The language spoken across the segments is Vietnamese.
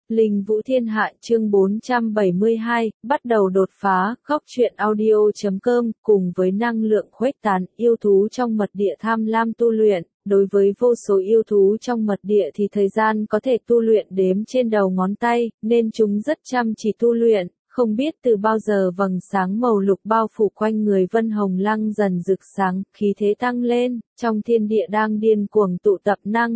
Linh Vũ Thiên Hạ chương 472, bắt đầu đột phá, góc truyện audio.com, cùng với năng lượng khuếch tán, yêu thú trong mật địa tham lam tu luyện. Đối với vô số yêu thú trong mật địa thì thời gian có thể tu luyện đếm trên đầu ngón tay, nên chúng rất chăm chỉ tu luyện. Không biết từ bao giờ vầng sáng màu lục bao phủ quanh người Vân Hồng Lăng dần rực sáng, khí thế tăng lên, trong thiên địa đang điên cuồng tụ tập năng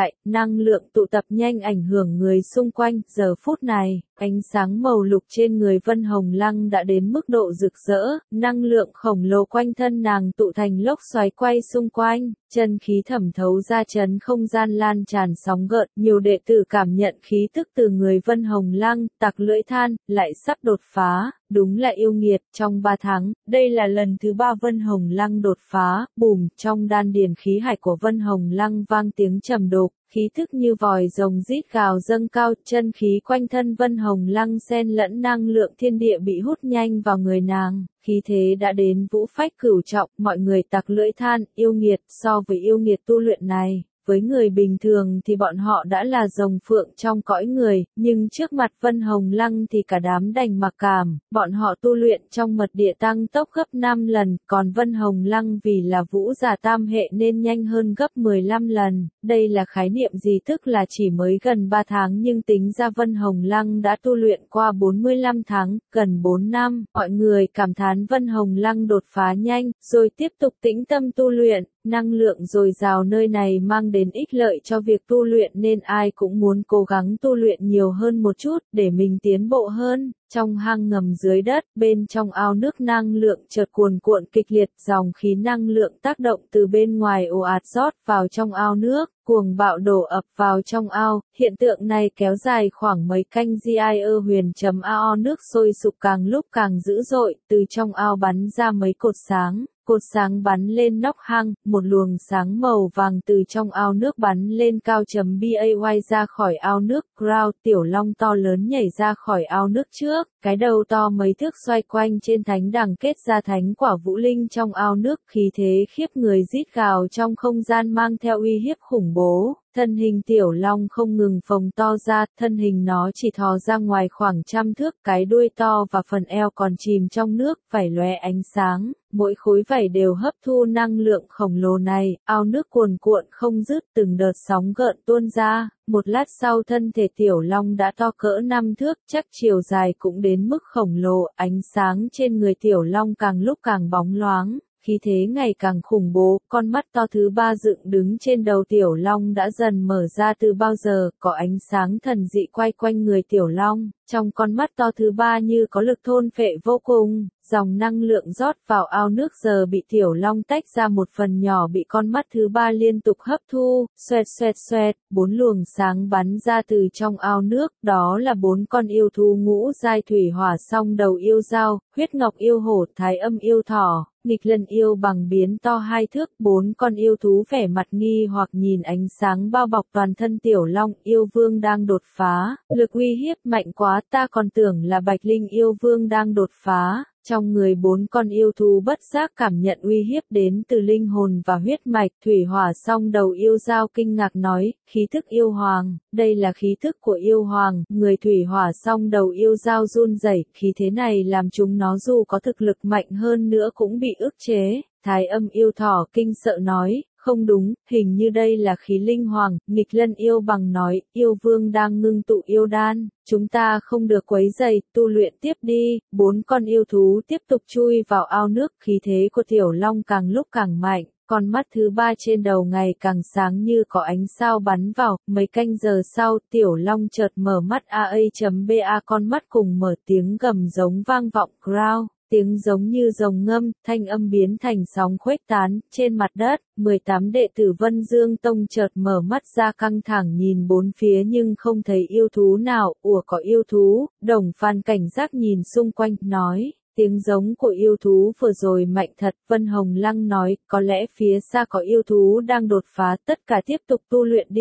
lượng tụ tập nhanh ảnh hưởng người xung quanh. Giờ phút này, ánh sáng màu lục trên người Vân Hồng Lăng đã đến mức độ rực rỡ, năng lượng khổng lồ quanh thân nàng tụ thành lốc xoáy quay xung quanh, chân khí thẩm thấu ra chấn không gian lan tràn sóng gợn, nhiều đệ tử cảm nhận khí tức từ người Vân Hồng Lăng, tặc lưỡi than, lại sắp đột phá. Đúng là yêu nghiệt, trong 3 tháng, đây là lần thứ 3 Vân Hồng Lăng đột phá, bùm, trong đan điền khí hải của Vân Hồng Lăng vang tiếng trầm đục, khí thức như vòi rồng rít gào dâng cao, chân khí quanh thân Vân Hồng Lăng xen lẫn năng lượng thiên địa bị hút nhanh vào người nàng, khí thế đã đến vũ phách cửu trọng, mọi người tặc lưỡi than, yêu nghiệt, so với yêu nghiệt tu luyện này. Với người bình thường thì bọn họ đã là rồng phượng trong cõi người, nhưng trước mặt Vân Hồng Lăng thì cả đám đành mặc cảm, bọn họ tu luyện trong mật địa tăng tốc gấp 5 lần, còn Vân Hồng Lăng vì là vũ giả tam hệ nên nhanh hơn gấp 15 lần. Đây là khái niệm gì? Tức là chỉ mới gần 3 tháng nhưng tính ra Vân Hồng Lăng đã tu luyện qua 45 tháng, gần 4 năm. Mọi người cảm thán Vân Hồng Lăng đột phá nhanh, rồi tiếp tục tĩnh tâm tu luyện. Năng lượng dồi dào nơi này mang đến ích lợi cho việc tu luyện nên ai cũng muốn cố gắng tu luyện nhiều hơn một chút để mình tiến bộ hơn. Trong hang ngầm dưới đất, bên trong ao nước năng lượng chợt cuồn cuộn kịch liệt, dòng khí năng lượng tác động từ bên ngoài ồ ạt rót vào trong ao nước, cuồng bạo đổ ập vào trong ao. Hiện tượng này kéo dài khoảng mấy canh huyền.ao, nước sôi sục càng lúc càng dữ dội, từ trong ao bắn ra mấy cột sáng bắn lên nóc hang, một luồng sáng màu vàng từ trong ao nước bắn lên cao bay ra khỏi ao nước. Ground, tiểu long to lớn nhảy ra khỏi ao nước trước, cái đầu to mấy thước xoay quanh trên thánh đằng kết ra thánh quả vũ linh trong ao nước, khí thế khiếp người rít gào trong không gian mang theo uy hiếp khủng bố. Thân hình tiểu long không ngừng phồng to ra, thân hình nó chỉ thò ra ngoài khoảng trăm thước, cái đuôi to và phần eo còn chìm trong nước, vảy lóe ánh sáng, mỗi khối vảy đều hấp thu năng lượng khổng lồ này, ao nước cuồn cuộn không dứt, từng đợt sóng gợn tuôn ra. Một lát sau thân thể tiểu long đã to cỡ 5 thước, chắc chiều dài cũng đến mức khổng lồ, ánh sáng trên người tiểu long càng lúc càng bóng loáng. Khí thế ngày càng khủng bố, con mắt to thứ 3 dựng đứng trên đầu tiểu long đã dần mở ra từ bao giờ, có ánh sáng thần dị quay quanh người tiểu long, trong con mắt to thứ 3 như có lực thôn phệ vô cùng, dòng năng lượng rót vào ao nước giờ bị tiểu long tách ra một phần nhỏ bị con mắt thứ 3 liên tục hấp thu, xoẹt, 4 luồng sáng bắn ra từ trong ao nước, đó là 4 con yêu thú ngũ giai thủy hỏa song đầu yêu dao, huyết ngọc yêu hổ, thái âm yêu thỏ. Nghịch lân yêu bằng biến to 2 thước, 4 con yêu thú vẻ mặt nghi hoặc nhìn ánh sáng bao bọc toàn thân tiểu long. Yêu vương đang đột phá, lực uy hiếp mạnh quá, ta còn tưởng là Bạch Linh yêu vương đang đột phá. Trong người 4 con yêu thú bất giác cảm nhận uy hiếp đến từ linh hồn và huyết mạch. Thủy hỏa song đầu yêu dao kinh ngạc nói, khí thức yêu hoàng, đây là khí thức của yêu hoàng. Người thủy hỏa song đầu yêu dao run rẩy, khí thế này làm chúng nó dù có thực lực mạnh hơn nữa cũng bị ức chế. Thái âm yêu thỏ kinh sợ nói, không đúng, hình như đây là khí linh hoàng. Nghịch lân yêu bằng nói, yêu vương đang ngưng tụ yêu đan, chúng ta không được quấy rầy, tu luyện tiếp đi. 4 con yêu thú tiếp tục chui vào ao nước, khí thế của tiểu long càng lúc càng mạnh. Con mắt thứ 3 trên đầu ngày càng sáng như có ánh sao bắn vào. Mấy canh giờ sau, tiểu long chợt mở mắt ba, con mắt cùng mở, tiếng gầm giống vang vọng. Ground, tiếng giống như rồng ngâm, thanh âm biến thành sóng khuếch tán. Trên mặt đất, 18 đệ tử Vân Dương Tông chợt mở mắt ra căng thẳng nhìn bốn phía nhưng không thấy yêu thú nào. Ủa, có yêu thú? Đồng Phan cảnh giác nhìn xung quanh, nói. Tiếng giống của yêu thú vừa rồi mạnh thật. Vân Hồng Lăng nói, có lẽ phía xa có yêu thú đang đột phá, tất cả tiếp tục tu luyện đi.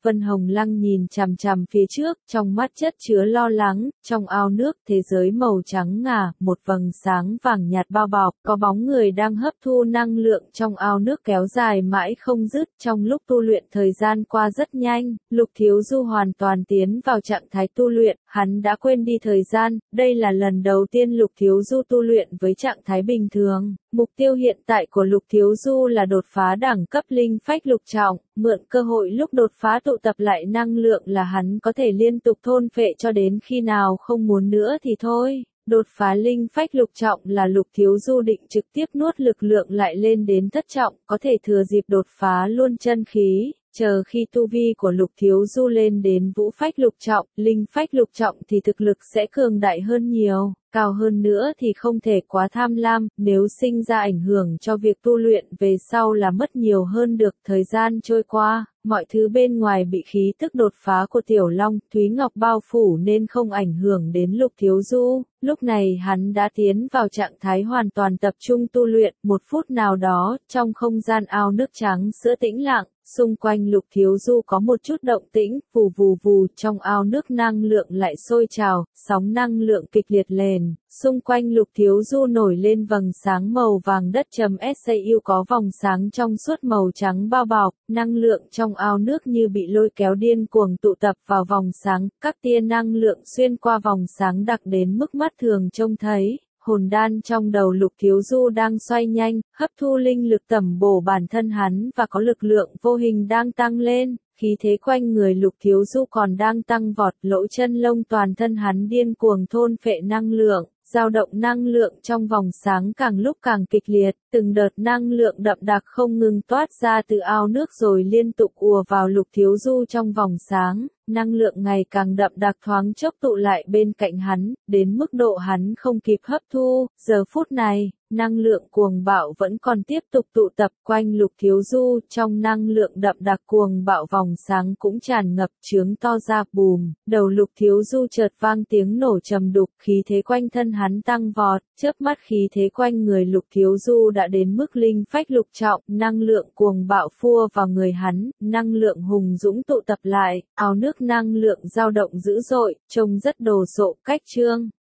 Vân Hồng Lăng nhìn chằm chằm phía trước, trong mắt chất chứa lo lắng, trong ao nước thế giới màu trắng ngà, một vầng sáng vàng nhạt bao bọc, có bóng người đang hấp thu năng lượng trong ao nước kéo dài mãi không dứt. Trong lúc tu luyện thời gian qua rất nhanh, Lục Thiếu Du hoàn toàn tiến vào trạng thái tu luyện, hắn đã quên đi thời gian, đây là lần đầu tiên Lục Thiếu Du tu luyện với trạng thái bình thường. Mục tiêu hiện tại của Lục Thiếu Du là đột phá đẳng cấp linh phách lục trọng, mượn cơ hội lúc đột phá tụ tập lại năng lượng là hắn có thể liên tục thôn phệ cho đến khi nào không muốn nữa thì thôi. Đột phá linh phách lục trọng là Lục Thiếu Du định trực tiếp nuốt lực lượng lại lên đến thất trọng, có thể thừa dịp đột phá luôn chân khí. Chờ khi tu vi của Lục Thiếu Du lên đến vũ phách lục trọng, linh phách lục trọng thì thực lực sẽ cường đại hơn nhiều, cao hơn nữa thì không thể quá tham lam, nếu sinh ra ảnh hưởng cho việc tu luyện về sau là mất nhiều hơn được. Thời gian trôi qua, mọi thứ bên ngoài bị khí tức đột phá của Tiểu Long, Thúy Ngọc bao phủ nên không ảnh hưởng đến Lục Thiếu Du. Lúc này hắn đã tiến vào trạng thái hoàn toàn tập trung tu luyện, một phút nào đó, trong không gian ao nước trắng sữa tĩnh lặng. Xung quanh Lục Thiếu Du có một chút động tĩnh, vù vù vù, trong ao nước năng lượng lại sôi trào, sóng năng lượng kịch liệt lên. Xung quanh Lục Thiếu Du nổi lên vầng sáng màu vàng đất trầm SAU có vòng sáng trong suốt màu trắng bao bọc, năng lượng trong ao nước như bị lôi kéo điên cuồng tụ tập vào vòng sáng, các tia năng lượng xuyên qua vòng sáng đặc đến mức mắt thường trông thấy. Hồn đan trong đầu Lục Thiếu Du đang xoay nhanh, hấp thu linh lực tẩm bổ bản thân hắn và có lực lượng vô hình đang tăng lên, khí thế quanh người Lục Thiếu Du còn đang tăng vọt, lỗ chân lông toàn thân hắn điên cuồng thôn phệ năng lượng, dao động năng lượng trong vòng sáng càng lúc càng kịch liệt, từng đợt năng lượng đậm đặc không ngừng toát ra từ ao nước rồi liên tục ùa vào Lục Thiếu Du trong vòng sáng. Năng lượng ngày càng đậm đặc thoáng chốc tụ lại bên cạnh hắn, đến mức độ hắn không kịp hấp thu. Giờ phút này, năng lượng cuồng bạo vẫn còn tiếp tục tụ tập quanh Lục Thiếu Du, trong năng lượng đậm đặc cuồng bạo vòng sáng cũng tràn ngập trướng to ra bùm. Đầu Lục Thiếu Du chợt vang tiếng nổ trầm đục, khí thế quanh thân hắn tăng vọt, chớp mắt khí thế quanh người Lục Thiếu Du đã đến mức linh phách lục trọng, năng lượng cuồng bạo phua vào người hắn, năng lượng hùng dũng tụ tập lại, ao nước năng lượng dao động dữ dội, trông rất đồ sộ. Cách chương